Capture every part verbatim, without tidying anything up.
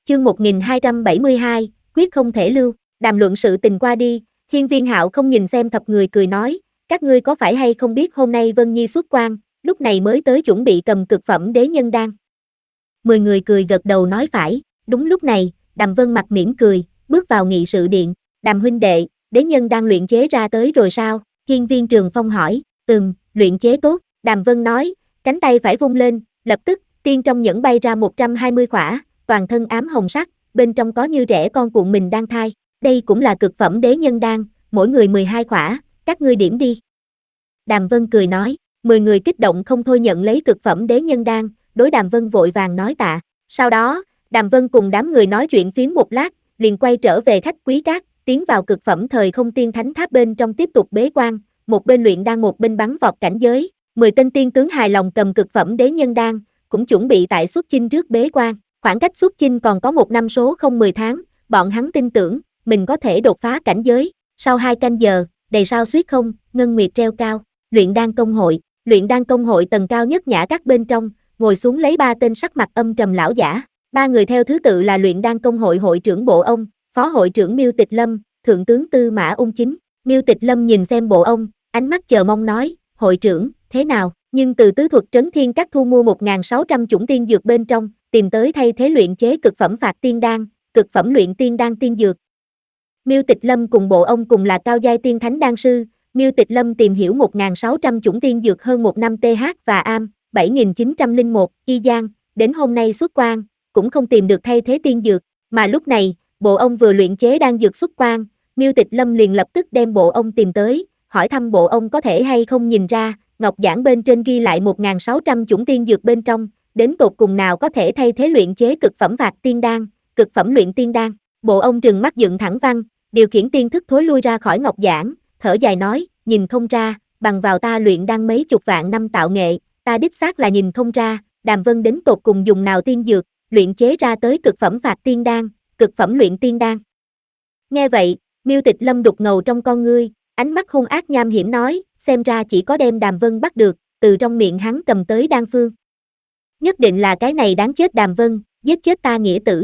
chương một nghìn hai trăm bảy mươi hai, quyết không thể lưu. Đàm luận sự tình qua đi, Hiên Viên Hạo không nhìn xem thập người cười nói, các ngươi có phải hay không biết hôm nay Vân Nhi xuất quan, lúc này mới tới chuẩn bị cầm cực phẩm đế nhân đan. Mười người cười gật đầu nói phải. Đúng lúc này, Đàm Vân mặt mỉm cười, bước vào nghị sự điện. Đàm huynh đệ, đế nhân đan luyện chế ra tới rồi sao? Hiên Viên Trường Phong hỏi. Ừm, luyện chế tốt. Đàm Vân nói, cánh tay phải vung lên, lập tức, tiên trong nhẫn bay ra một trăm hai mươi khỏa, toàn thân ám hồng sắc, bên trong có như rẽ con cuộn mình đang thai. Đây cũng là cực phẩm đế nhân đan, mỗi người mười hai khỏa, các ngươi điểm đi. Đàm Vân cười nói, mười người kích động không thôi nhận lấy cực phẩm đế nhân đan, đối Đàm Vân vội vàng nói tạ. Sau đó, Đàm Vân cùng đám người nói chuyện phiếm một lát, liền quay trở về khách quý cát, tiến vào cực phẩm thời không tiên thánh tháp bên trong tiếp tục bế quan, một bên luyện đan một bên bắn vọt cảnh giới. Mười tên tiên tướng hài lòng cầm cực phẩm đế nhân đan, cũng chuẩn bị tại xuất chinh trước bế quan. Khoảng cách xuất chinh còn có một năm số không mười tháng, bọn hắn tin tưởng mình có thể đột phá cảnh giới. Sau hai canh giờ, đầy sao xuyết không, ngân nguyệt treo cao. Luyện đan công hội, luyện đan công hội tầng cao nhất nhã các bên trong, ngồi xuống lấy ba tên sắc mặt âm trầm lão giả. Ba người theo thứ tự là luyện đan công hội hội trưởng Bộ Ông, phó hội trưởng Miêu Tịch Lâm, thượng tướng Tư Mã Ung Chính. Miêu Tịch Lâm nhìn xem Bộ Ông, ánh mắt chờ mong nói, hội trưởng, thế nào? Nhưng từ tứ thuật trấn thiên các thu mua một nghìn sáu trăm chủng tiên dược bên trong, tìm tới thay thế luyện chế cực phẩm phạt tiên đan, cực phẩm luyện tiên đan tiên dược. Miêu Tịch Lâm cùng Bộ Ông cùng là cao giai tiên thánh đan sư, Miêu Tịch Lâm tìm hiểu một nghìn sáu trăm chủng tiên dược hơn một năm th và am, bảy nghìn chín trăm lẻ một, y giang, đến hôm nay xuất quan, cũng không tìm được thay thế tiên dược, mà lúc này, Bộ Ông vừa luyện chế đan dược xuất quan, Miêu Tịch Lâm liền lập tức đem Bộ Ông tìm tới, hỏi thăm Bộ Ông có thể hay không nhìn ra, ngọc giản bên trên ghi lại một nghìn sáu trăm chủng tiên dược bên trong, đến tột cùng nào có thể thay thế luyện chế cực phẩm phạt tiên đan, cực phẩm luyện tiên đan. Bộ Ông trừng mắt dựng thẳng văn, điều khiển tiên thức thối lui ra khỏi ngọc giản, thở dài nói, nhìn không ra, bằng vào ta luyện đan mấy chục vạn năm tạo nghệ, ta đích xác là nhìn không ra, Đàm Vân đến tột cùng dùng nào tiên dược, luyện chế ra tới cực phẩm phạt tiên đan, cực phẩm luyện tiên đan. Nghe vậy, Miêu Tịch Lâm đục ngầu trong con ngươi, ánh mắt hung ác nham hiểm nói, xem ra chỉ có đem Đàm Vân bắt được, từ trong miệng hắn cầm tới đan phương. Nhất định là cái này đáng chết Đàm Vân, giết chết ta nghĩa tử.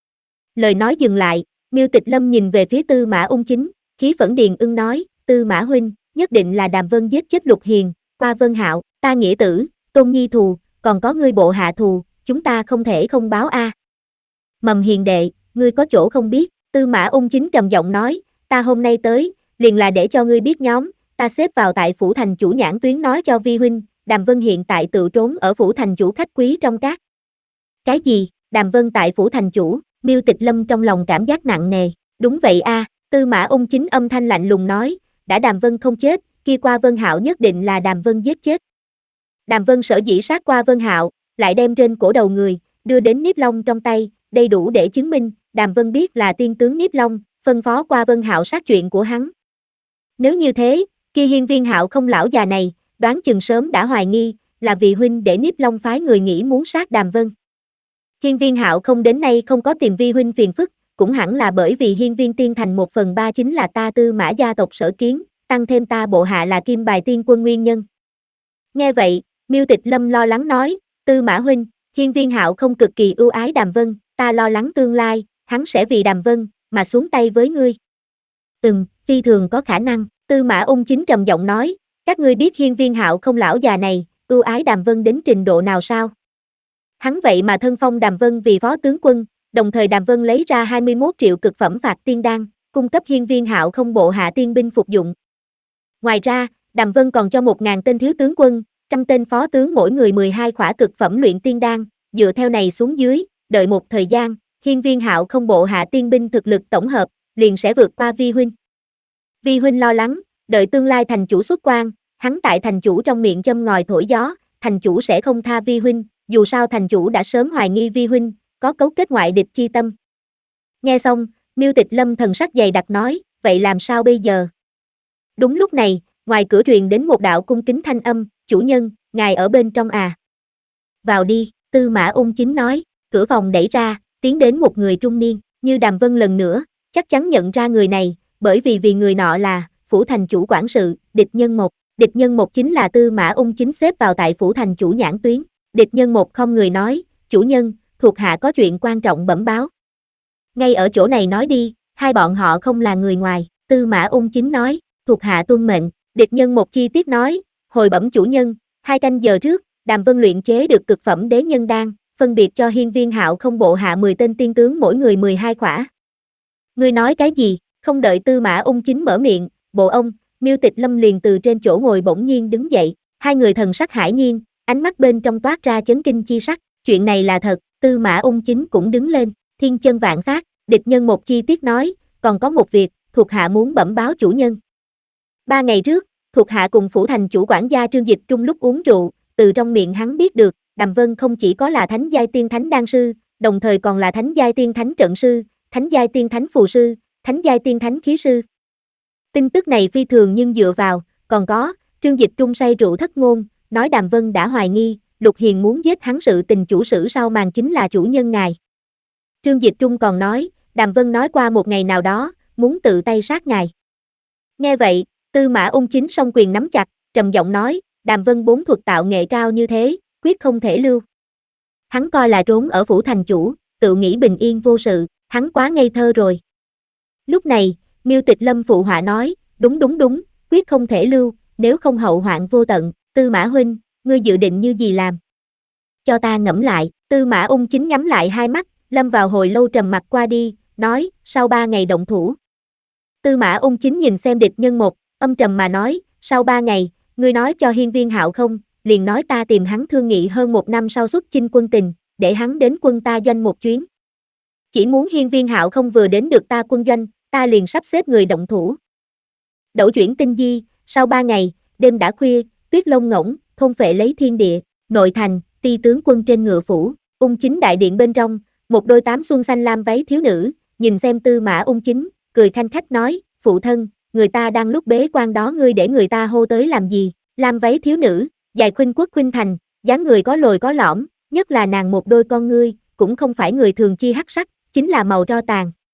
Lời nói dừng lại, Miêu Tịch Lâm nhìn về phía Tư Mã Ung Chính, khí phẫn điền ưng nói, Tư Mã huynh, nhất định là Đàm Vân giết chết Lục Hiền, qua Vân Hạo, ta nghĩa tử, Tôn Nhi thù, còn có ngươi bộ hạ thù, chúng ta không thể không báo a. À. Mầm hiền đệ, ngươi có chỗ không biết, Tư Mã Ung Chính trầm giọng nói, ta hôm nay tới, liền là để cho ngươi biết nhóm, ta xếp vào tại phủ thành chủ nhãn tuyến nói cho vi huynh, Đàm Vân hiện tại tự trốn ở phủ thành chủ khách quý trong các. Cái gì, Đàm Vân tại phủ thành chủ, Miêu Tịch Lâm trong lòng cảm giác nặng nề, đúng vậy a, à, Tư Mã Ung Chính âm thanh lạnh lùng nói, đã Đàm Vân không chết, kia qua Vân Hạo nhất định là Đàm Vân giết chết. Đàm Vân sở dĩ sát qua Vân Hạo, lại đem trên cổ đầu người, đưa đến Niếp Long trong tay, đây đủ để chứng minh, Đàm Vân biết là tiên tướng Niếp Long, phân phó qua Vân Hạo sát chuyện của hắn. Nếu như thế, kia Hiên Viên Hạo không lão già này, đoán chừng sớm đã hoài nghi, là vì huynh để Niếp Long phái người nghĩ muốn sát Đàm Vân. Hiên Viên Hạo không đến nay không có tìm vi huynh phiền phức, cũng hẳn là bởi vì Hiên Viên Tiên Thành một phần ba chính là ta Tư Mã gia tộc sở kiến, tăng thêm ta bộ hạ là Kim Bài Tiên Quân nguyên nhân. Nghe vậy, Miêu Tịch Lâm lo lắng nói, Tư Mã huynh, Hiên Viên Hạo không cực kỳ ưu ái Đàm Vân, ta lo lắng tương lai, hắn sẽ vì Đàm Vân, mà xuống tay với ngươi. Ừm, phi thường có khả năng, Tư Mã Ung Chính trầm giọng nói, các ngươi biết Hiên Viên Hạo không lão già này, ưu ái Đàm Vân đến trình độ nào sao? Hắn vậy mà thân phong Đàm Vân vì phó tướng quân, đồng thời Đàm Vân lấy ra hai mươi mốt triệu cực phẩm phạt tiên đan, cung cấp Hiên Viên Hạo không bộ hạ tiên binh phục dụng. Ngoài ra, Đàm Vân còn cho một nghìn tên thiếu tướng quân, trăm tên phó tướng mỗi người mười hai khỏa cực phẩm luyện tiên đan, dựa theo này xuống dưới, đợi một thời gian, Hiên Viên Hạo không bộ hạ tiên binh thực lực tổng hợp, liền sẽ vượt qua vi huynh. Vi huynh lo lắng, đợi tương lai thành chủ xuất quan, hắn tại thành chủ trong miệng châm ngòi thổi gió, thành chủ sẽ không tha vi huynh, dù sao thành chủ đã sớm hoài nghi vi huynh, có cấu kết ngoại địch chi tâm. Nghe xong, Miêu Tịch Lâm thần sắc dày đặc nói, vậy làm sao bây giờ? Đúng lúc này, ngoài cửa truyền đến một đạo cung kính thanh âm, chủ nhân, ngài ở bên trong à? Vào đi, Tư Mã Ung Chính nói, cửa phòng đẩy ra, tiến đến một người trung niên, như Đàm Vân lần nữa, chắc chắn nhận ra người này, bởi vì vì người nọ là, phủ thành chủ quản sự, địch nhân một, địch nhân một chính là Tư Mã Ung Chính xếp vào tại phủ thành chủ nhãn tuyến, địch nhân một không người nói, chủ nhân, thuộc hạ có chuyện quan trọng bẩm báo. Ngay ở chỗ này nói đi, hai bọn họ không là người ngoài, Tư Mã Ung chính nói, thuộc hạ tuân mệnh, địch nhân một chi tiết nói, hồi bẩm chủ nhân, hai canh giờ trước, Đàm Vân luyện chế được cực phẩm đế nhân đan, phân biệt cho Hiên Viên Hạo không bộ hạ mười tên tiên tướng mỗi người mười hai khỏa. Ngươi nói cái gì? Không đợi Tư Mã Ung chính mở miệng, bộ ông, Miêu Tịch Lâm liền từ trên chỗ ngồi bỗng nhiên đứng dậy, hai người thần sắc hải nhiên, ánh mắt bên trong toát ra chấn kinh chi sắc, chuyện này là thật, Tư Mã Ung chính cũng đứng lên, thiên chân vạn sát, địch nhân một chi tiết nói, còn có một việc, thuộc hạ muốn bẩm báo chủ nhân. Ba ngày trước, thuộc hạ cùng phủ thành chủ quản gia Trương Dịch Trung lúc uống rượu, từ trong miệng hắn biết được, Đàm Vân không chỉ có là thánh giai tiên thánh đan sư, đồng thời còn là thánh giai tiên thánh trận sư, thánh giai tiên thánh phù sư, thánh giai tiên thánh khí sư. Tin tức này phi thường nhưng dựa vào, còn có, Trương Dịch Trung say rượu thất ngôn, nói Đàm Vân đã hoài nghi, Lục Hiền muốn giết hắn, sự tình chủ sử sau màn chính là chủ nhân ngài. Trương Dịch Trung còn nói, Đàm Vân nói qua một ngày nào đó, muốn tự tay sát ngài. Nghe vậy, Tư Mã Ung chính song quyền nắm chặt, trầm giọng nói, Đàm Vân bốn thuật tạo nghệ cao như thế, quyết không thể lưu. Hắn coi là trốn ở phủ thành chủ, tự nghĩ bình yên vô sự, hắn quá ngây thơ rồi. Lúc này, Miêu Tịch Lâm phụ họa nói, đúng đúng đúng, quyết không thể lưu, nếu không hậu hoạn vô tận, Tư Mã huynh, ngươi dự định như gì làm? Cho ta ngẫm lại, Tư Mã Ung chính nhắm lại hai mắt, lâm vào hồi lâu trầm mặc qua đi, nói, sau ba ngày động thủ. Tư Mã Ung chính nhìn xem địch nhân một, âm trầm mà nói, sau ba ngày, ngươi nói cho Hiên Viên Hạo không, liền nói ta tìm hắn thương nghị hơn một năm sau xuất chinh quân tình, để hắn đến quân ta doanh một chuyến. Chỉ muốn Hiên Viên Hạo không vừa đến được ta quân doanh, ta liền sắp xếp người động thủ. Đẩu chuyển tinh di, sau ba ngày, đêm đã khuya, tuyết lông ngỗng, thôn phệ lấy thiên địa, nội thành, ti tướng quân trên ngựa phủ, Ung chính đại điện bên trong, một đôi tám xuân xanh lam váy thiếu nữ, nhìn xem Tư Mã Ung chính, cười khanh khách nói, phụ thân, người ta đang lúc bế quan đó, ngươi để người ta hô tới làm gì? Lam váy thiếu nữ, dài khuynh quốc khuynh thành, dáng người có lồi có lõm, nhất là nàng một đôi con ngươi, cũng không phải người thường chi hắc sắc, chính là màu tro tàn,